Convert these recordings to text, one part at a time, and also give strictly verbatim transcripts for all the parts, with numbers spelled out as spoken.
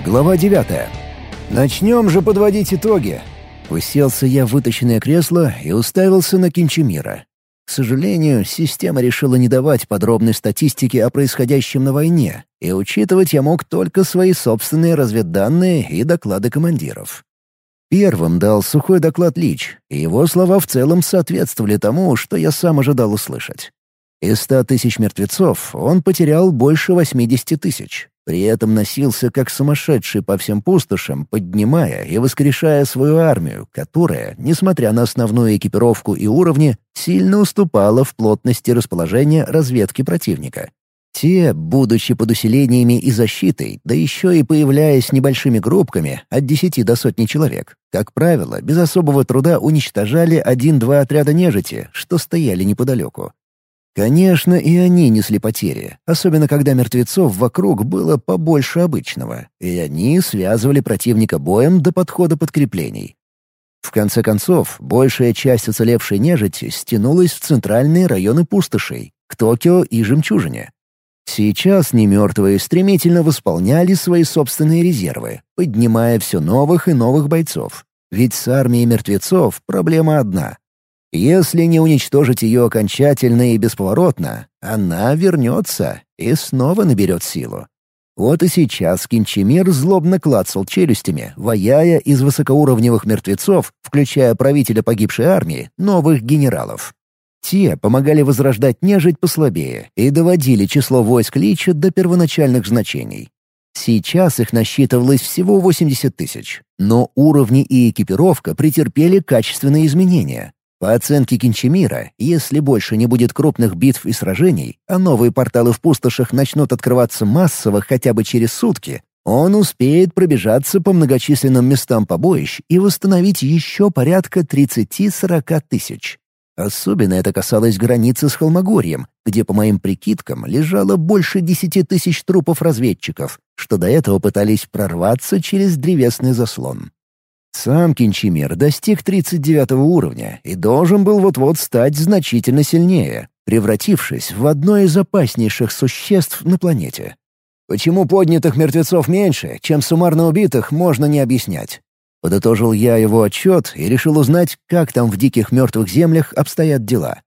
Глава девятая. Начнем же подводить итоги. Уселся я в вытащенное кресло и уставился на Кинчемира. К сожалению, система решила не давать подробной статистики о происходящем на войне, и учитывать я мог только свои собственные разведданные и доклады командиров. Первым дал сухой доклад Лич, и его слова в целом соответствовали тому, что я сам ожидал услышать. Из ста тысяч мертвецов он потерял больше восьмидесяти тысяч. При этом носился как сумасшедший по всем пустошам, поднимая и воскрешая свою армию, которая, несмотря на основную экипировку и уровни, сильно уступала в плотности расположения разведки противника. Те, будучи под усилениями и защитой, да еще и появляясь небольшими группками от десяти до сотни человек, как правило, без особого труда уничтожали один-два отряда нежити, что стояли неподалеку. Конечно, и они несли потери, особенно когда мертвецов вокруг было побольше обычного, и они связывали противника боем до подхода подкреплений. В конце концов, большая часть уцелевшей нежити стянулась в центральные районы пустошей, к Токио и Жемчужине. Сейчас немертвые стремительно восполняли свои собственные резервы, поднимая все новых и новых бойцов. Ведь с армией мертвецов проблема одна. Если не уничтожить ее окончательно и бесповоротно, она вернется и снова наберет силу. Вот и сейчас Кинчемир злобно клацал челюстями, ваяя из высокоуровневых мертвецов, включая правителя погибшей армии, новых генералов. Те помогали возрождать нежить послабее и доводили число войск Лича до первоначальных значений. Сейчас их насчитывалось всего восемьдесят тысяч, но уровни и экипировка претерпели качественные изменения. По оценке Кинчемира, если больше не будет крупных битв и сражений, а новые порталы в пустошах начнут открываться массово хотя бы через сутки, он успеет пробежаться по многочисленным местам побоищ и восстановить еще порядка тридцати-сорока тысяч. Особенно это касалось границы с Холмогорьем, где, по моим прикидкам, лежало больше десяти тысяч трупов разведчиков, что до этого пытались прорваться через древесный заслон. Сам Кинчемир достиг тридцать девятого уровня и должен был вот-вот стать значительно сильнее, превратившись в одно из опаснейших существ на планете. Почему поднятых мертвецов меньше, чем суммарно убитых, можно не объяснять. Подытожил я его отчет и решил узнать, как там в диких мертвых землях обстоят дела.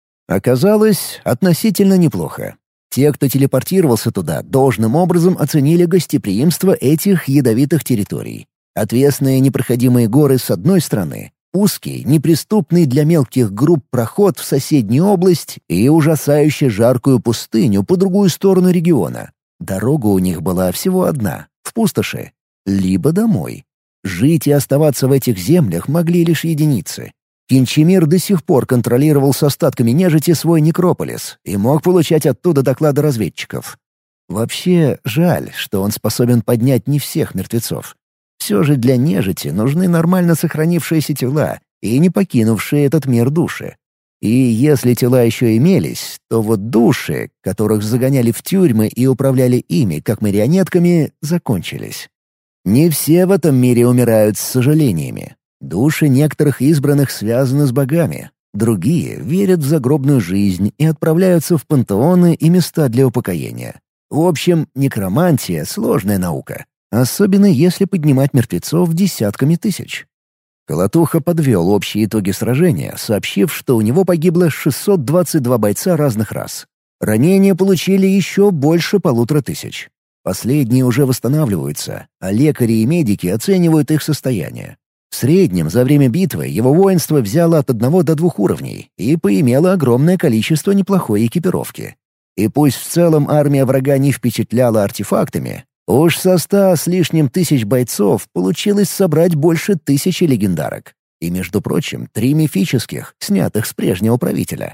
Оказалось, относительно неплохо. Те, кто телепортировался туда, должным образом оценили гостеприимство этих ядовитых территорий. Отвесные непроходимые горы с одной стороны, узкий, неприступный для мелких групп проход в соседнюю область и ужасающе жаркую пустыню по другую сторону региона. Дорога у них была всего одна — в пустоши, либо домой. Жить и оставаться в этих землях могли лишь единицы. Кинчемир до сих пор контролировал с остатками нежити свой некрополис и мог получать оттуда доклады разведчиков. Вообще, жаль, что он способен поднять не всех мертвецов. Все же для нежити нужны нормально сохранившиеся тела и не покинувшие этот мир души. И если тела еще имелись, то вот души, которых загоняли в тюрьмы и управляли ими, как марионетками, закончились. Не все в этом мире умирают с сожалениями. Души некоторых избранных связаны с богами, другие верят в загробную жизнь и отправляются в пантеоны и места для упокоения. В общем, некромантия — сложная наука. Особенно если поднимать мертвецов десятками тысяч. Колотуха подвел общие итоги сражения, сообщив, что у него погибло шестьсот двадцать два бойца разных рас. Ранения получили еще больше полутора тысяч. Последние уже восстанавливаются, а лекари и медики оценивают их состояние. В среднем за время битвы его воинство взяло от одного до двух уровней и поимело огромное количество неплохой экипировки. И пусть в целом армия врага не впечатляла артефактами, уж со ста с лишним тысяч бойцов получилось собрать больше тысячи легендарок. И, между прочим, три мифических, снятых с прежнего правителя.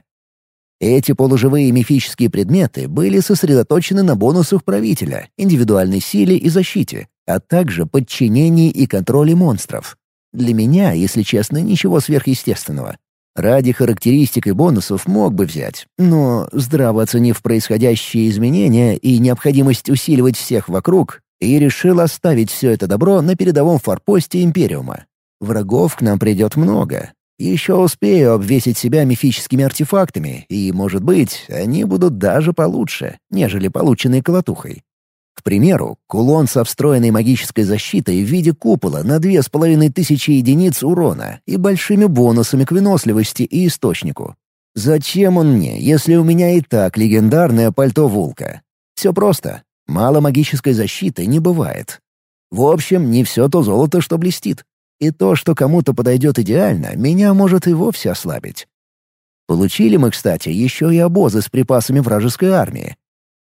Эти полуживые мифические предметы были сосредоточены на бонусах правителя, индивидуальной силе и защите, а также подчинении и контроле монстров. Для меня, если честно, ничего сверхъестественного. Ради характеристик и бонусов мог бы взять, но, здраво оценив происходящие изменения и необходимость усиливать всех вокруг, и решил оставить все это добро на передовом форпосте Империума. Врагов к нам придет много. Еще успею обвесить себя мифическими артефактами, и, может быть, они будут даже получше, нежели полученные колотухой. К примеру, кулон со встроенной магической защитой в виде купола на две с половиной тысячи единиц урона и большими бонусами к выносливости и источнику. Зачем он мне, если у меня и так легендарное пальто Вулка? Все просто. Мало магической защиты не бывает. В общем, не все то золото, что блестит. И то, что кому-то подойдет идеально, меня может и вовсе ослабить. Получили мы, кстати, еще и обозы с припасами вражеской армии.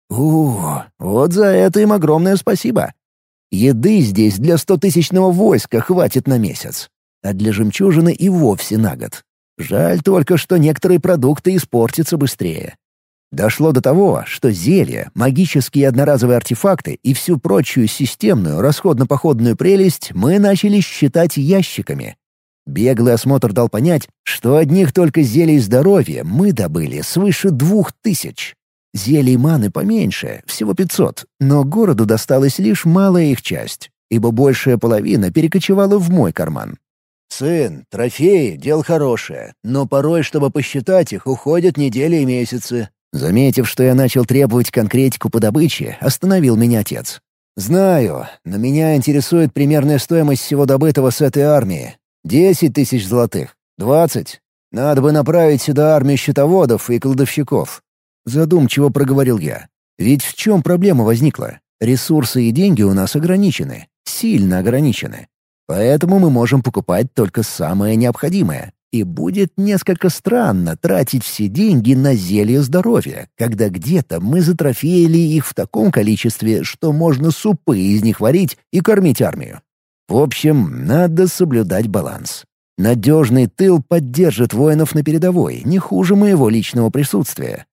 У, вот за это им огромное спасибо. Еды здесь для стотысячного войска хватит на месяц, а для жемчужины и вовсе на год. Жаль только, что некоторые продукты испортятся быстрее. Дошло до того, что зелья, магические одноразовые артефакты и всю прочую системную расходно-походную прелесть мы начали считать ящиками. Беглый осмотр дал понять, что одних только зелий здоровья мы добыли свыше двух тысяч. Зелий маны поменьше, всего пятьсот, но городу досталась лишь малая их часть, ибо большая половина перекочевала в мой карман. «Сын, трофеи — дело хорошее, но порой, чтобы посчитать их, уходят недели и месяцы». Заметив, что я начал требовать конкретику по добыче, остановил меня отец. «Знаю, но меня интересует примерная стоимость всего добытого с этой армии. Десять тысяч золотых. Двадцать. Надо бы направить сюда армию щитоводов и кладовщиков». Задумчиво проговорил я. Ведь в чем проблема возникла? Ресурсы и деньги у нас ограничены. Сильно ограничены. Поэтому мы можем покупать только самое необходимое. И будет несколько странно тратить все деньги на зелье здоровья, когда где-то мы затрофеяли их в таком количестве, что можно супы из них варить и кормить армию. В общем, надо соблюдать баланс. Надежный тыл поддержит воинов на передовой, не хуже моего личного присутствия.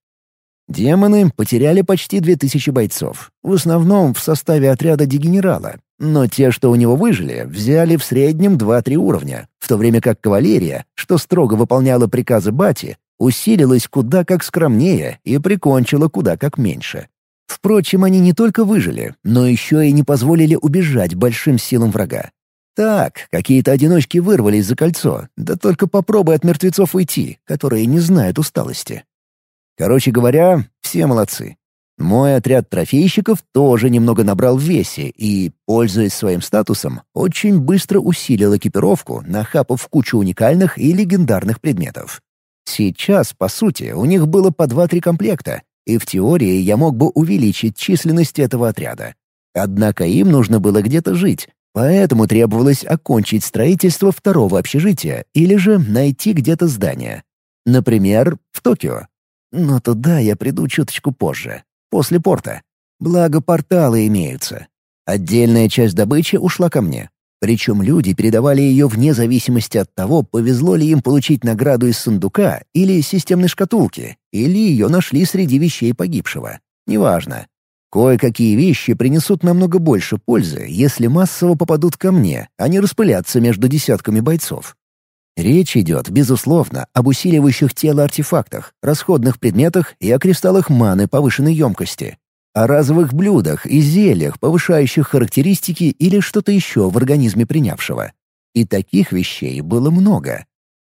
Демоны потеряли почти две тысячи бойцов, в основном в составе отряда дегенерала, но те, что у него выжили, взяли в среднем два-три уровня, в то время как кавалерия, что строго выполняла приказы Бати, усилилась куда как скромнее и прикончила куда как меньше. Впрочем, они не только выжили, но еще и не позволили убежать большим силам врага. Так, какие-то одиночки вырвались за кольцо, да только попробуй от мертвецов уйти, которые не знают усталости. Короче говоря, все молодцы. Мой отряд трофейщиков тоже немного набрал в весе и, пользуясь своим статусом, очень быстро усилил экипировку, нахапав кучу уникальных и легендарных предметов. Сейчас, по сути, у них было по два-три комплекта, и в теории я мог бы увеличить численность этого отряда. Однако им нужно было где-то жить, поэтому требовалось окончить строительство второго общежития или же найти где-то здание. Например, в Токио. Но туда я приду чуточку позже, после порта. Благо порталы имеются. Отдельная часть добычи ушла ко мне. Причем люди передавали ее вне зависимости от того, повезло ли им получить награду из сундука или системной шкатулки, или ее нашли среди вещей погибшего. Неважно. Кое-какие вещи принесут намного больше пользы, если массово попадут ко мне, а не распыляться между десятками бойцов. Речь идет, безусловно, об усиливающих тело артефактах, расходных предметах и о кристаллах маны повышенной емкости, о разовых блюдах и зельях, повышающих характеристики или что-то еще в организме принявшего. И таких вещей было много.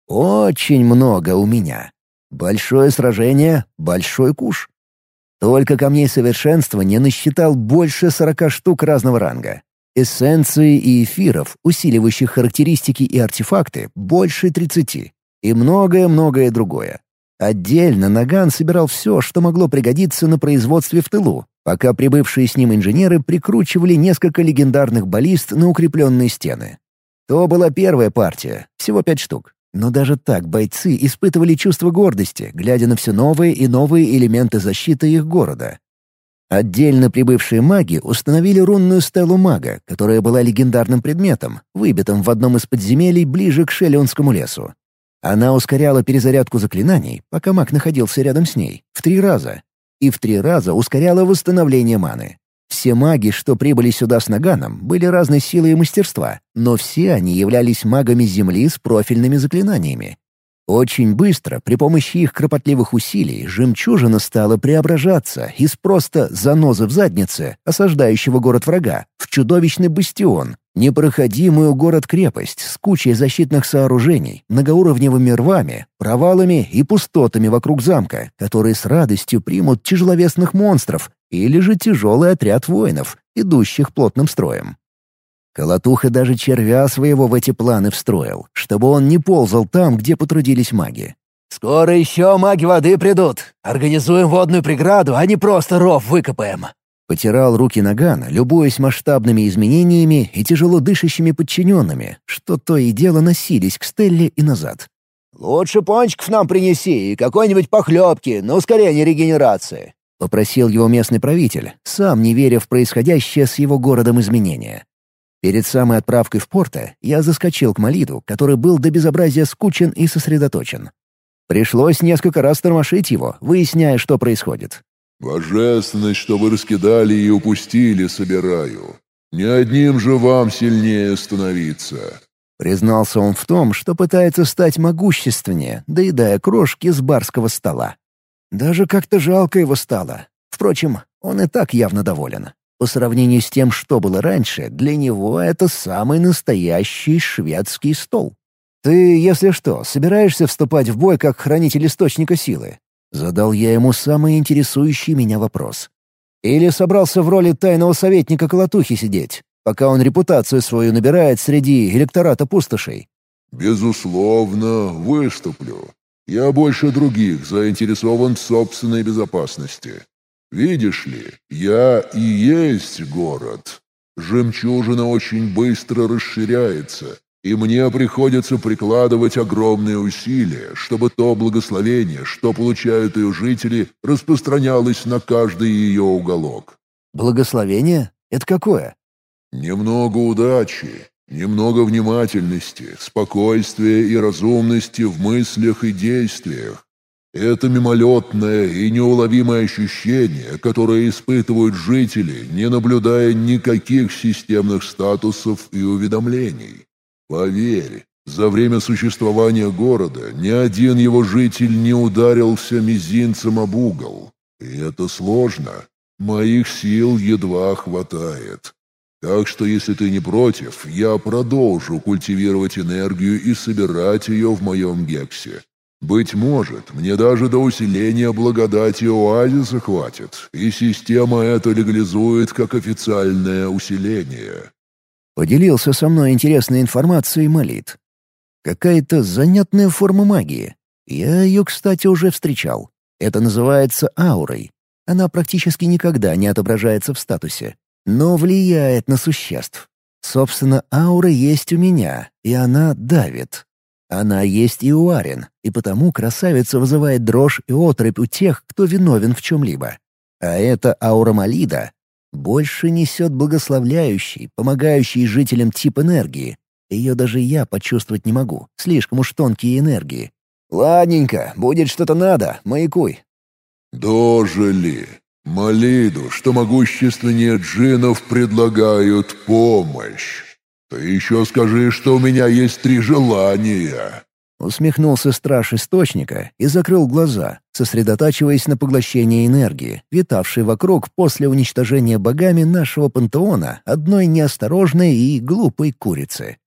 Очень много у меня. Большое сражение — большой куш. Только камней совершенствования насчитал больше сорока штук разного ранга. Эссенции и эфиров, усиливающих характеристики и артефакты, больше тридцати. И многое-многое другое. Отдельно Наган собирал все, что могло пригодиться на производстве в тылу, пока прибывшие с ним инженеры прикручивали несколько легендарных баллист на укрепленные стены. То была первая партия, всего пять штук. Но даже так бойцы испытывали чувство гордости, глядя на все новые и новые элементы защиты их города. Отдельно прибывшие маги установили рунную стелу мага, которая была легендарным предметом, выбитым в одном из подземелий ближе к Шелионскому лесу. Она ускоряла перезарядку заклинаний, пока маг находился рядом с ней, в три раза. И в три раза ускоряла восстановление маны. Все маги, что прибыли сюда с Наганом, были разной силы и мастерства, но все они являлись магами Земли с профильными заклинаниями. Очень быстро, при помощи их кропотливых усилий, жемчужина стала преображаться из просто занозы в заднице, осаждающего город врага, в чудовищный бастион, непроходимую город-крепость с кучей защитных сооружений, многоуровневыми рвами, провалами и пустотами вокруг замка, которые с радостью примут тяжеловесных монстров, или же тяжелый отряд воинов, идущих плотным строем. Колотуха даже червя своего в эти планы встроил, чтобы он не ползал там, где потрудились маги. «Скоро еще маги воды придут. Организуем водную преграду, а не просто ров выкопаем». Потирал руки Наган, любуясь масштабными изменениями и тяжело дышащими подчиненными, что то и дело носились к Стелле и назад. «Лучше пончиков нам принеси и какой-нибудь похлебки на ускорение регенерации», — попросил его местный правитель, сам не веря в происходящее с его городом изменения. Перед самой отправкой в Порто я заскочил к Малиду, который был до безобразия скучен и сосредоточен. Пришлось несколько раз тормошить его, выясняя, что происходит. «Божественность, что вы раскидали и упустили, собираю. Не одним же вам сильнее становиться». Признался он в том, что пытается стать могущественнее, доедая крошки с барского стола. Даже как-то жалко его стало. Впрочем, он и так явно доволен. По сравнению с тем, что было раньше, для него это самый настоящий шведский стол. «Ты, если что, собираешься вступать в бой как хранитель источника силы?» Задал я ему самый интересующий меня вопрос. «Или собрался в роли тайного советника Колотухи сидеть, пока он репутацию свою набирает среди электората пустошей?» «Безусловно, выступлю. Я больше других заинтересован в собственной безопасности. Видишь ли, я и есть город. Жемчужина очень быстро расширяется, и мне приходится прикладывать огромные усилия, чтобы то благословение, что получают ее жители, распространялось на каждый ее уголок». «Благословение? Это какое?» «Немного удачи, немного внимательности, спокойствия и разумности в мыслях и действиях. Это мимолетное и неуловимое ощущение, которое испытывают жители, не наблюдая никаких системных статусов и уведомлений. Поверь, за время существования города ни один его житель не ударился мизинцем об угол. И это сложно. Моих сил едва хватает. Так что, если ты не против, я продолжу культивировать энергию и собирать ее в моем гексе. Быть может, мне даже до усиления благодати оазиса хватит, и система это легализует как официальное усиление». Поделился со мной интересной информацией Малит. Какая-то занятная форма магии. Я ее, кстати, уже встречал. Это называется аурой. Она практически никогда не отображается в статусе, но влияет на существ. Собственно, аура есть у меня, и она давит. Она есть и у Арен, и потому красавица вызывает дрожь и оторопь у тех, кто виновен в чем-либо. А эта аура Малида больше несет благословляющий, помогающий жителям тип энергии. Ее даже я почувствовать не могу, слишком уж тонкие энергии. «Ладненько, будет что-то надо, маякуй». «Дожили. Малиду, что могущественнее джиннов предлагают помощь. Ты еще скажи, что у меня есть три желания». Усмехнулся страж Источника и закрыл глаза, сосредотачиваясь на поглощении энергии, витавшей вокруг после уничтожения богами нашего пантеона одной неосторожной и глупой курицы.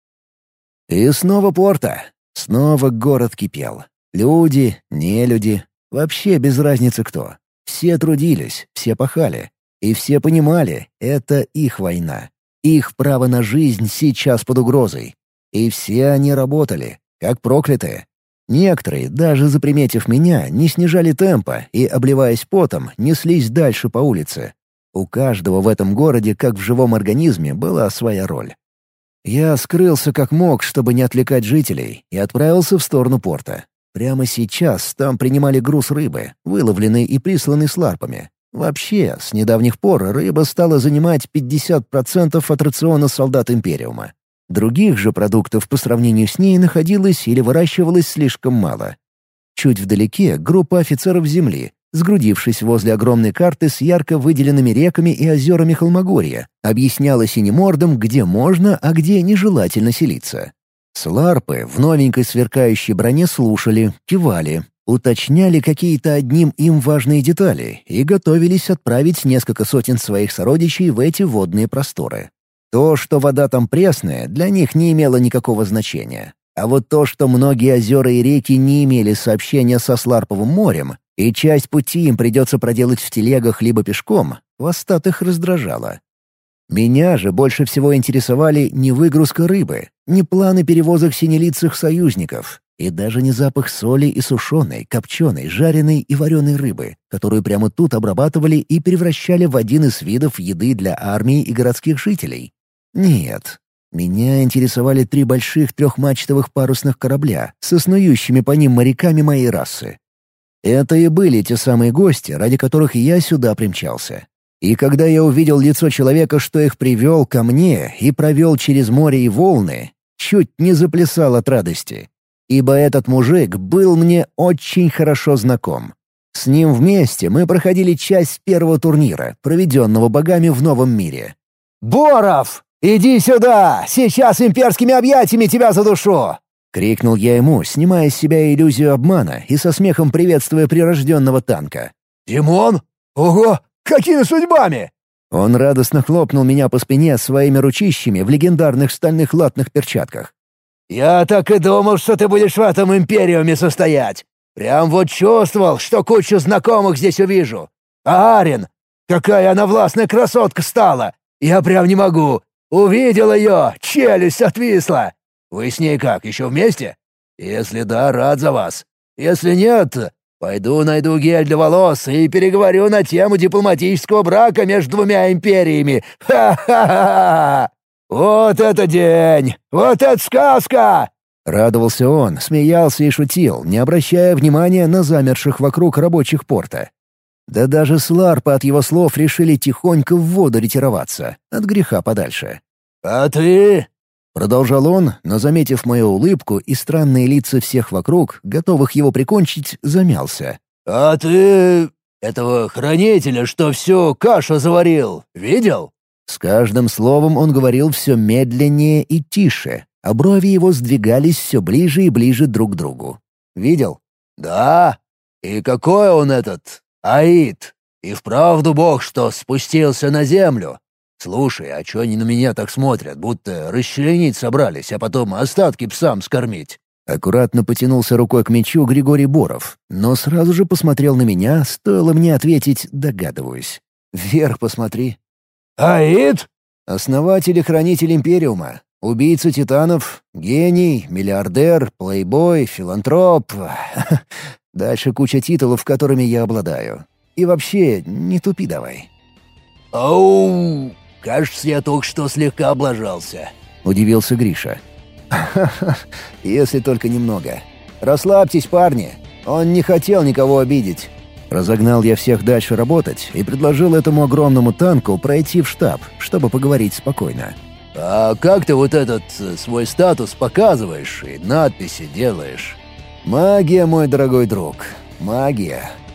И снова Порто. Снова город кипел. Люди, нелюди. Вообще без разницы кто. Все трудились, все пахали. И все понимали, это их война. Их право на жизнь сейчас под угрозой. И все они работали, как проклятые. Некоторые, даже заприметив меня, не снижали темпа и, обливаясь потом, неслись дальше по улице. У каждого в этом городе, как в живом организме, была своя роль. Я скрылся как мог, чтобы не отвлекать жителей, и отправился в сторону порта. Прямо сейчас там принимали груз рыбы, выловленный и присланный с ларпами. Вообще, с недавних пор рыба стала занимать пятьдесят процентов от рациона солдат Империума. Других же продуктов по сравнению с ней находилось или выращивалось слишком мало. Чуть вдалеке группа офицеров земли, сгрудившись возле огромной карты с ярко выделенными реками и озерами Холмогорья, объясняла синемордам, где можно, а где нежелательно селиться. Сларпы в новенькой сверкающей броне слушали, кивали, уточняли какие-то одним им важные детали и готовились отправить несколько сотен своих сородичей в эти водные просторы. То, что вода там пресная, для них не имело никакого значения. А вот то, что многие озера и реки не имели сообщения со Сларповым морем, и часть пути им придется проделать в телегах либо пешком, хвостатых раздражало. Меня же больше всего интересовали не выгрузка рыбы, не планы перевозок синелицых союзников, и даже не запах соли и сушеной, копченой, жареной и вареной рыбы, которую прямо тут обрабатывали и превращали в один из видов еды для армии и городских жителей. Нет. Меня интересовали три больших трехмачтовых парусных корабля со снующими по ним моряками моей расы. Это и были те самые гости, ради которых я сюда примчался. И когда я увидел лицо человека, что их привел ко мне и провел через море и волны, чуть не заплясал от радости. Ибо этот мужик был мне очень хорошо знаком. С ним вместе мы проходили часть первого турнира, проведенного богами в Новом мире. «Боров, иди сюда! Сейчас имперскими объятиями тебя задушу!» — крикнул я ему, снимая с себя иллюзию обмана и со смехом приветствуя прирожденного танка. «Димон? Ого! Какими судьбами?» Он радостно хлопнул меня по спине своими ручищами в легендарных стальных латных перчатках. «Я так и думал, что ты будешь в этом империуме состоять. Прям вот чувствовал, что кучу знакомых здесь увижу. А Арин, какая она властная красотка стала! Я прям не могу. Увидел ее, челюсть отвисла. Вы с ней как, еще вместе? Если да, рад за вас. Если нет, пойду найду гель для волос и переговорю на тему дипломатического брака между двумя империями. Ха-ха-ха! Вот это день! Вот это сказка!» Радовался он, смеялся и шутил, не обращая внимания на замерших вокруг рабочих порта. Да даже сларпы от его слов решили тихонько в воду ретироваться, от греха подальше. «А ты?» — продолжал он, но, заметив мою улыбку и странные лица всех вокруг, готовых его прикончить, замялся. «А ты... этого хранителя, что всю кашу заварил, видел?» С каждым словом он говорил все медленнее и тише, а брови его сдвигались все ближе и ближе друг к другу. «Видел?» «Да. И какой он этот... Аид? И вправду бог, что спустился на землю? Слушай, а чё они на меня так смотрят, будто расчленить собрались, а потом остатки псам скормить?» Аккуратно потянулся рукой к мечу Григорий Боров, но сразу же посмотрел на меня, стоило мне ответить, догадываюсь. «Вверх посмотри». «Аид?» Основатель и хранитель Империума. Убийца титанов, гений, миллиардер, плейбой, филантроп. Дальше куча титулов, которыми я обладаю. И вообще, не тупи давай. «Ау! Кажется, я только что слегка облажался», — удивился Гриша. «Ха-ха, если только немного. Расслабьтесь, парни. Он не хотел никого обидеть». Разогнал я всех дальше работать и предложил этому огромному танку пройти в штаб, чтобы поговорить спокойно. «А как ты вот этот э, свой статус показываешь и надписи делаешь?» «Магия, мой дорогой друг, магия.